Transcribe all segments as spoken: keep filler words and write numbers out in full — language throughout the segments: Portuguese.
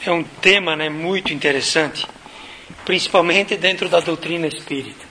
é um tema, né, muito interessante, principalmente dentro da doutrina espírita.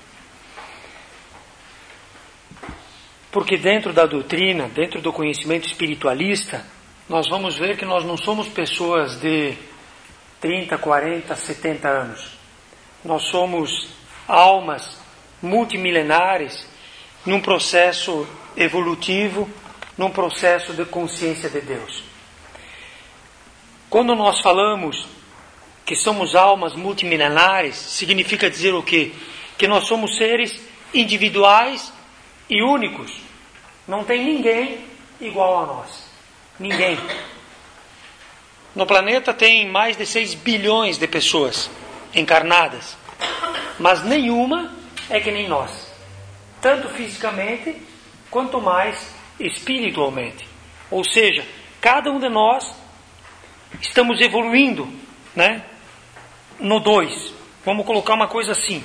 Porque dentro da doutrina, dentro do conhecimento espiritualista, nós vamos ver que nós não somos pessoas de trinta, quarenta, setenta anos. Nós somos almas multimilenares num processo evolutivo, num processo de consciência de Deus. Quando nós falamos que somos almas multimilenares, significa dizer o quê? Que nós somos seres individuais e únicos. Não tem ninguém igual a nós. Ninguém. No planeta tem mais de seis bilhões de pessoas encarnadas, mas nenhuma é que nem nós, tanto fisicamente quanto mais espiritualmente. Ou seja, cada um de nós estamos evoluindo, né? No dois. Vamos colocar uma coisa assim.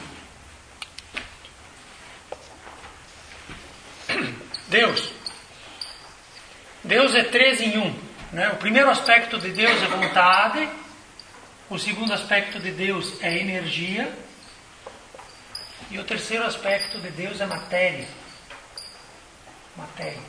Deus. Deus é três em um. Né? O primeiro aspecto de Deus é vontade. O segundo aspecto de Deus é energia. E o terceiro aspecto de Deus é matéria. Matéria.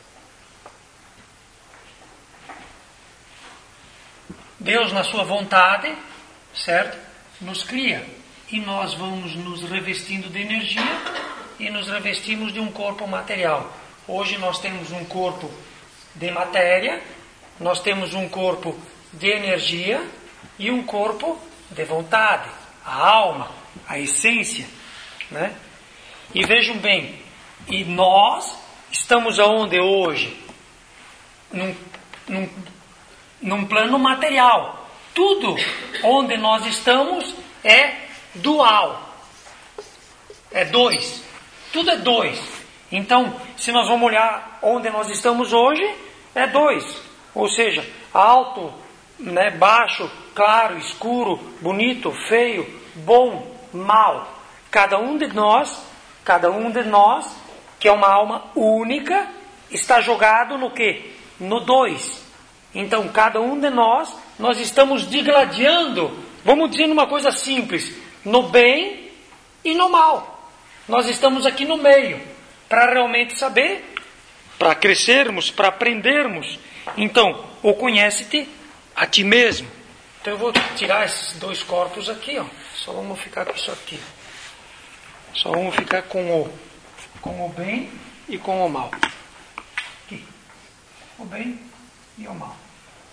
Deus, na sua vontade, certo? Nos cria. E nós vamos nos revestindo de energia e nos revestimos de um corpo material. Hoje nós temos um corpo de matéria, nós temos um corpo de energia e um corpo de vontade, a alma, a essência, né? E vejam bem, e nós estamos aonde hoje? Num, num, num plano material. Tudo onde nós estamos é dual. É dois. Tudo é dois. Então, se nós vamos olhar onde nós estamos hoje, é dois. Ou seja, alto, né, baixo, claro, escuro, bonito, feio, bom, mal. Cada um de nós, cada um de nós, que é uma alma única, está jogado no quê? No dois. Então, cada um de nós, nós estamos digladiando, vamos dizer uma coisa simples, no bem e no mal. Nós estamos aqui no meio, para realmente saber, para crescermos, para aprendermos. Então, ou conhece-te a ti mesmo. Então eu vou tirar esses dois corpos aqui, ó. Só vamos ficar com isso aqui. Só vamos ficar com o, com o bem e com o mal. Aqui. O bem e o mal.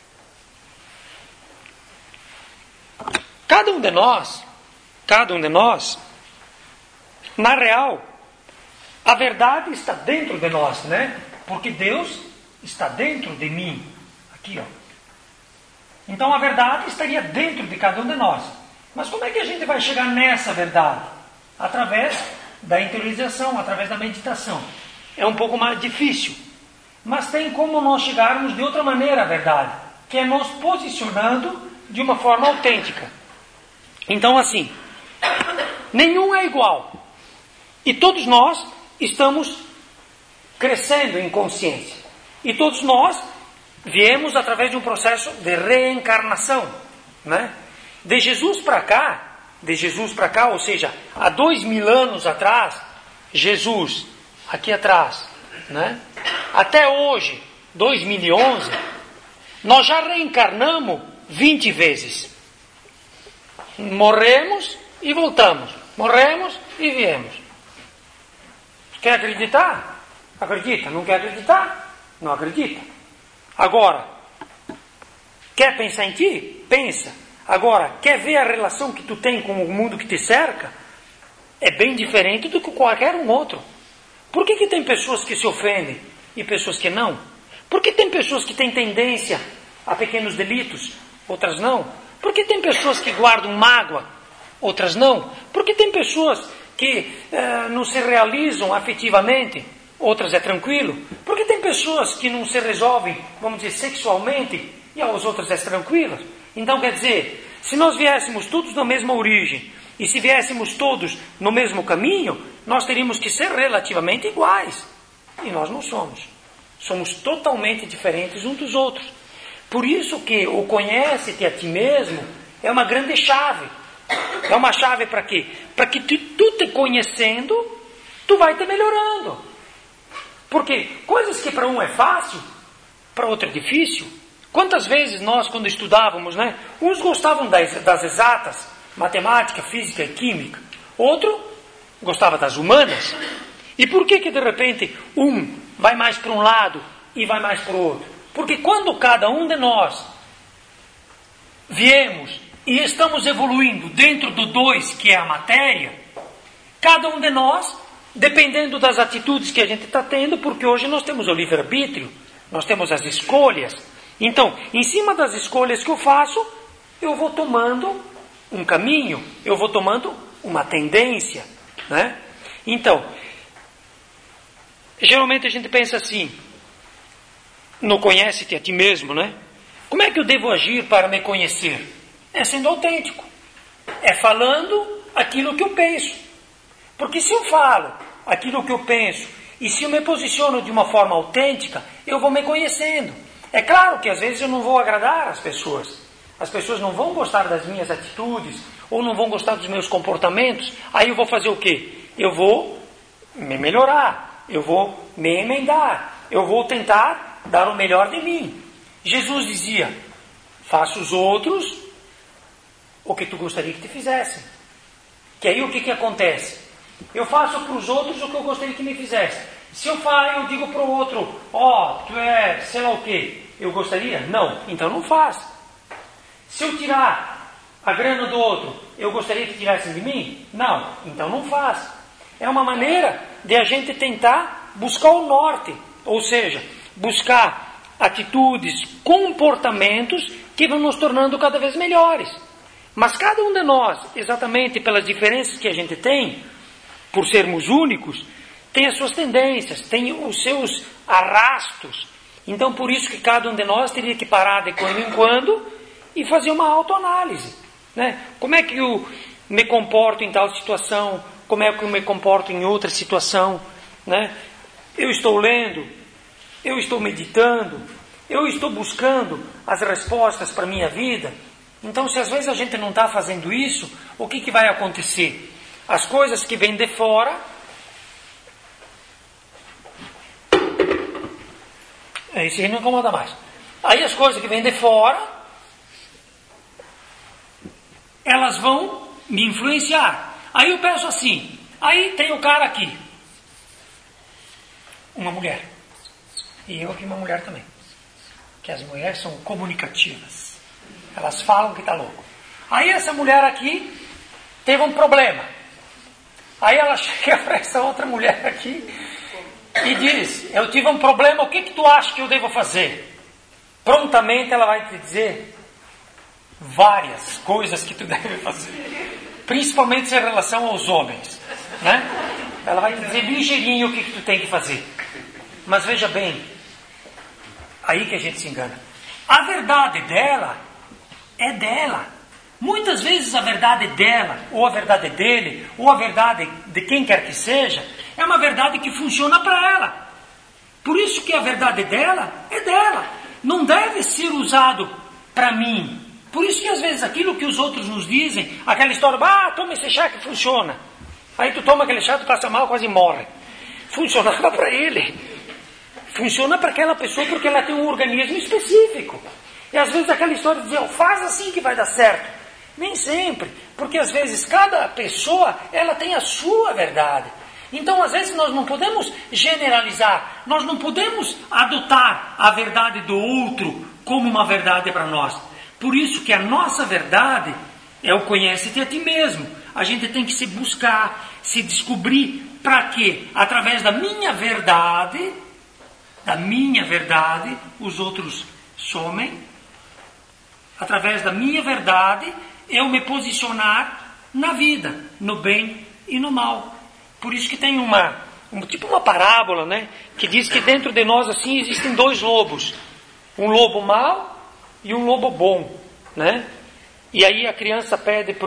Cada um de nós, cada um de nós, na real, a verdade está dentro de nós, né? Porque Deus está dentro de mim. Aqui, ó. Então a verdade estaria dentro de cada um de nós. Mas como é que a gente vai chegar nessa verdade? Através da interiorização, através da meditação. É um pouco mais difícil. Mas tem como nós chegarmos de outra maneira à verdade, que é nos posicionando de uma forma autêntica. Então assim, nenhum é igual. E todos nós estamos crescendo em consciência. E todos nós viemos através de um processo de reencarnação, né? De Jesus para cá, de Jesus para cá, ou seja, há dois mil anos atrás, Jesus, aqui atrás, né? Até hoje, dois mil e onze, nós já reencarnamos vinte vezes. Morremos e voltamos. Morremos e viemos. Quer acreditar? Acredita. Não quer acreditar? Não acredita. Agora, quer pensar em ti? Pensa. Agora, quer ver a relação que tu tem com o mundo que te cerca? É bem diferente do que qualquer um outro. Por que que tem pessoas que se ofendem e pessoas que não? Por que tem pessoas que têm tendência a pequenos delitos, outras não? Por que tem pessoas que guardam mágoa, outras não? Por que tem pessoas que eh, não se realizam afetivamente, outras é tranquilo? Por que tem pessoas que não se resolvem, vamos dizer, sexualmente, e as outras é tranquilo? Então quer dizer, se nós viéssemos todos da mesma origem, e se viéssemos todos no mesmo caminho, nós teríamos que ser relativamente iguais. E nós não somos. Somos totalmente diferentes uns dos outros. Por isso que o conhece-te a ti mesmo é uma grande chave. É uma chave para quê? Para que tu, tu te conhecendo, tu vai te melhorando. Porque coisas que para um é fácil, para outro é difícil. Quantas vezes nós, quando estudávamos, né? Uns gostavam das, das exatas, matemática, física e química. Outro gostava das humanas. E por que que de repente um vai mais para um lado e vai mais para o outro? Porque quando cada um de nós viemos e estamos evoluindo dentro do dois, que é a matéria, cada um de nós, dependendo das atitudes que a gente está tendo, porque hoje nós temos o livre-arbítrio, nós temos as escolhas. Então, em cima das escolhas que eu faço, eu vou tomando um caminho, eu vou tomando uma tendência, né? Então, geralmente a gente pensa assim, no conhece-te a ti mesmo, né? Como é que eu devo agir para me conhecer? É sendo autêntico. É falando aquilo que eu penso. Porque se eu falo aquilo que eu penso, e se eu me posiciono de uma forma autêntica, eu vou me conhecendo. É claro que às vezes eu não vou agradar as pessoas. As pessoas não vão gostar das minhas atitudes, ou não vão gostar dos meus comportamentos. Aí eu vou fazer o quê? Eu vou me melhorar, eu vou me emendar, eu vou tentar dar o melhor de mim. Jesus dizia, faça os outros o que tu gostaria que te fizessem. Que aí o que que acontece? Eu faço para os outros o que eu gostaria que me fizessem. Se eu faço, eu digo para o outro, ó, oh, tu é sei lá o quê. Eu gostaria? Não. Então não faz. Se eu tirar a grana do outro, eu gostaria que tirassem de mim? Não. Então não faz. É uma maneira de a gente tentar buscar o norte. Ou seja, buscar atitudes, comportamentos que vão nos tornando cada vez melhores. Mas cada um de nós, exatamente pelas diferenças que a gente tem, por sermos únicos, tem as suas tendências, tem os seus arrastos. Então, por isso que cada um de nós teria que parar de quando em quando e fazer uma autoanálise, né? Como é que eu me comporto em tal situação? Como é que eu me comporto em outra situação, né? Eu estou lendo, eu estou meditando, eu estou buscando as respostas para a minha vida. Então, se às vezes a gente não está fazendo isso, o que, que vai acontecer? As coisas que vêm de fora, esse aí não incomoda mais. Aí as coisas que vêm de fora, elas vão me influenciar. Aí eu penso assim, aí tem o cara aqui, uma mulher, e eu aqui uma mulher também, que as mulheres são comunicativas. Elas falam que está louco. Aí essa mulher aqui teve um problema. Aí ela chega para essa outra mulher aqui e diz, eu tive um problema, o que, que tu acha que eu devo fazer? Prontamente ela vai te dizer várias coisas que tu deve fazer. Principalmente em relação aos homens, né? Ela vai te dizer ligeirinho o que, que tu tem que fazer. Mas veja bem, aí que a gente se engana. A verdade dela é dela. Muitas vezes a verdade dela, ou a verdade dele, ou a verdade de quem quer que seja, é uma verdade que funciona para ela. Por isso que a verdade dela é dela. Não deve ser usado para mim. Por isso que às vezes aquilo que os outros nos dizem, aquela história, ah, toma esse chá que funciona. Aí tu toma aquele chá, tu passa mal, quase morre. Funcionava para ele. Funciona para aquela pessoa porque ela tem um organismo específico. E às vezes aquela história de dizer, oh, faz assim que vai dar certo. Nem sempre, porque às vezes cada pessoa, ela tem a sua verdade. Então às vezes nós não podemos generalizar, nós não podemos adotar a verdade do outro como uma verdade para nós. Por isso que a nossa verdade é o conhece-te a ti mesmo. A gente tem que se buscar, se descobrir, para quê? Através da minha verdade, da minha verdade, os outros somem. Através da minha verdade, eu me posicionar na vida, no bem e no mal. Por isso que tem uma, um, tipo uma parábola, né? Que diz que dentro de nós assim existem dois lobos. Um lobo mau e um lobo bom, né? E aí a criança pede pro,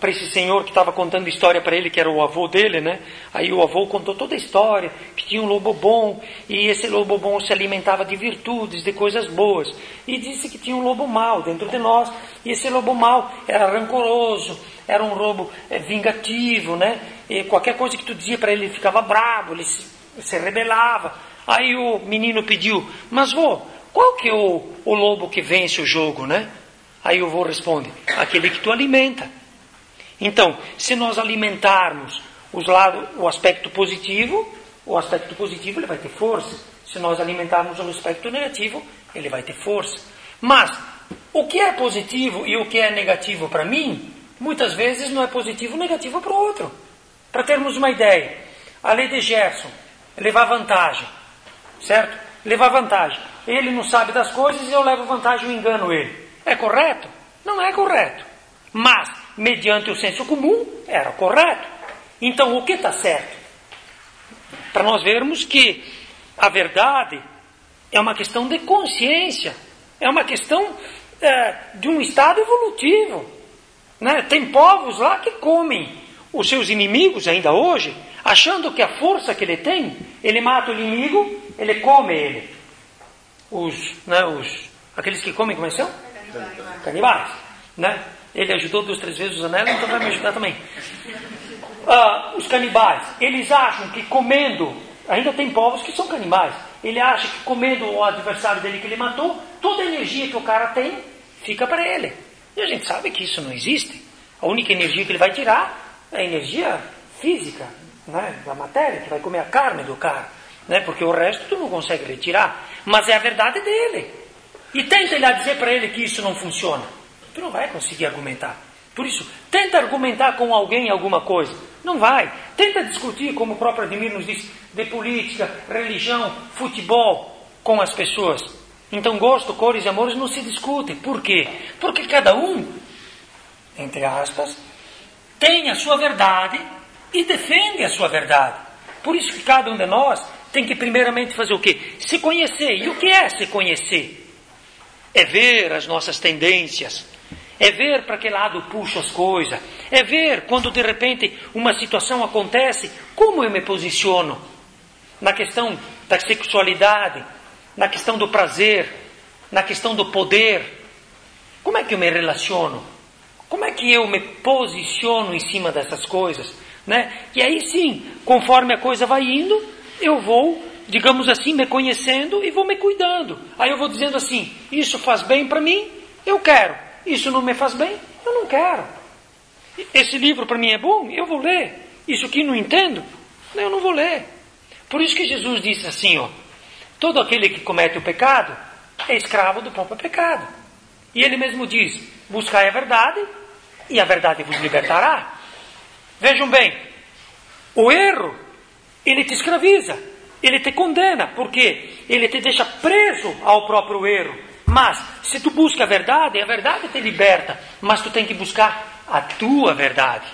para esse senhor que estava contando história para ele, que era o avô dele, né? Aí o avô contou toda a história, que tinha um lobo bom, e esse lobo bom se alimentava de virtudes, de coisas boas. E disse que tinha um lobo mau dentro de nós, e esse lobo mau era rancoroso, era um lobo é, vingativo, né? E qualquer coisa que tu dizia para ele, ele ficava bravo, ele se, se rebelava. Aí o menino pediu, mas vô, qual que é o, o lobo que vence o jogo, né? Aí o vô responde, aquele que tu alimenta. Então, se nós alimentarmos os lados, o aspecto positivo, o aspecto positivo ele vai ter força. Se nós alimentarmos o aspecto negativo, ele vai ter força. Mas, o que é positivo e o que é negativo para mim, muitas vezes não é positivo ou negativo para o outro. Para termos uma ideia, a lei de Gerson, levar vantagem, certo? Levar vantagem. Ele não sabe das coisas e eu levo vantagem e engano ele. É correto? Não é correto. Mas, mediante o senso comum, era correto. Então, o que está certo? Para nós vermos que a verdade é uma questão de consciência. É uma questão é, de um estado evolutivo. Né? Tem povos lá que comem os seus inimigos ainda hoje, achando que a força que ele tem, ele mata o inimigo, ele come ele. Os, né, os, aqueles que comem, como é que são? Canibais. Canibais, né? Ele ajudou duas, três vezes os anéis, então vai me ajudar também. Ah, os canibais, eles acham que comendo, ainda tem povos que são canibais, ele acha que comendo o adversário dele que ele matou, toda a energia que o cara tem, fica para ele. E a gente sabe que isso não existe. A única energia que ele vai tirar é a energia física, né, da matéria, que vai comer a carne do cara. Né, porque o resto tu não consegue retirar. Mas é a verdade dele. E tenta ir lá dizer para ele que isso não funciona. Tu não vai conseguir argumentar. Por isso, tenta argumentar com alguém alguma coisa. Não vai. Tenta discutir, como o próprio Ademir nos diz, de política, religião, futebol com as pessoas. Então, gosto, cores e amores não se discutem. Por quê? Porque cada um, entre aspas, tem a sua verdade e defende a sua verdade. Por isso que cada um de nós tem que primeiramente fazer o quê? Se conhecer. E o que é se conhecer? É ver as nossas tendências. É ver para que lado puxo as coisas. É ver quando de repente uma situação acontece, como eu me posiciono. Na questão da sexualidade, na questão do prazer, na questão do poder. Como é que eu me relaciono? Como é que eu me posiciono em cima dessas coisas? Né? E aí sim, conforme a coisa vai indo, eu vou, digamos assim, me conhecendo e vou me cuidando. Aí eu vou dizendo assim, isso faz bem para mim, eu quero. Isso não me faz bem, eu não quero. Esse livro para mim é bom, eu vou ler. Isso aqui não entendo, eu não vou ler. Por isso que Jesus disse assim, ó, todo aquele que comete o pecado é escravo do próprio pecado. E ele mesmo diz, buscai a verdade e a verdade vos libertará. Vejam bem, o erro, ele te escraviza, ele te condena, porque ele te deixa preso ao próprio erro. Mas, se tu busca a verdade, a verdade te liberta, mas tu tem que buscar a tua verdade.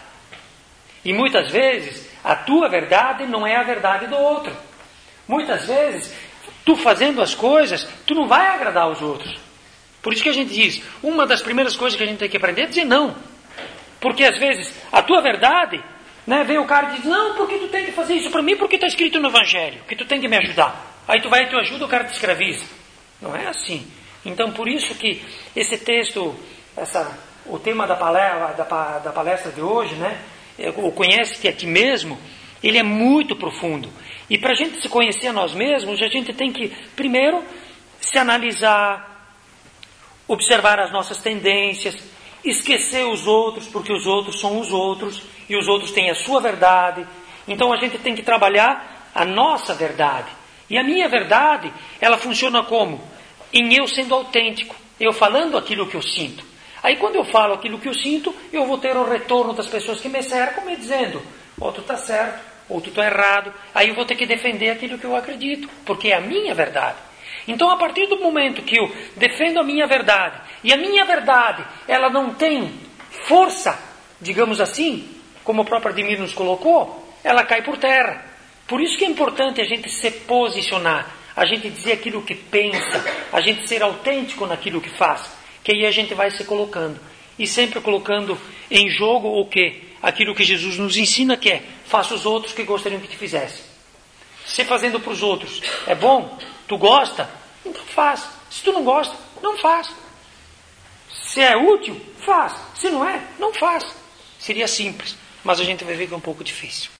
E muitas vezes, a tua verdade não é a verdade do outro. Muitas vezes, tu fazendo as coisas, tu não vai agradar aos outros. Por isso que a gente diz, uma das primeiras coisas que a gente tem que aprender é dizer não. Porque às vezes, a tua verdade, né, vem o cara e diz, não, porque tu tem que fazer isso para mim, porque está escrito no Evangelho, que tu tem que me ajudar. Aí tu vai e tu ajuda, o cara te escraviza. Não é assim. Então, por isso que esse texto, essa, o tema da palestra, da, da palestra de hoje, né, o conhece-te a ti mesmo, ele é muito profundo. E para a gente se conhecer a nós mesmos, a gente tem que, primeiro, se analisar, observar as nossas tendências, esquecer os outros, porque os outros são os outros, e os outros têm a sua verdade. Então a gente tem que trabalhar a nossa verdade. E a minha verdade, ela funciona como? Em eu sendo autêntico, eu falando aquilo que eu sinto. Aí quando eu falo aquilo que eu sinto, eu vou ter o retorno das pessoas que me cercam, me dizendo, ou tu está certo, ou tu está errado. Aí eu vou ter que defender aquilo que eu acredito, porque é a minha verdade. Então, a partir do momento que eu defendo a minha verdade, e a minha verdade, ela não tem força, digamos assim, como o próprio Ademir nos colocou, ela cai por terra. Por isso que é importante a gente se posicionar, a gente dizer aquilo que pensa, a gente ser autêntico naquilo que faz, que aí a gente vai se colocando. e sempre colocando em jogo o quê? Aquilo que Jesus nos ensina, que é: faça os outros que gostariam que te fizesse. Se fazendo para os outros é bom, tu gosta, então faz. Se tu não gosta, não faz. Se é útil, faz. Se não é, não faz. Seria simples, mas a gente vai ver que é um pouco difícil.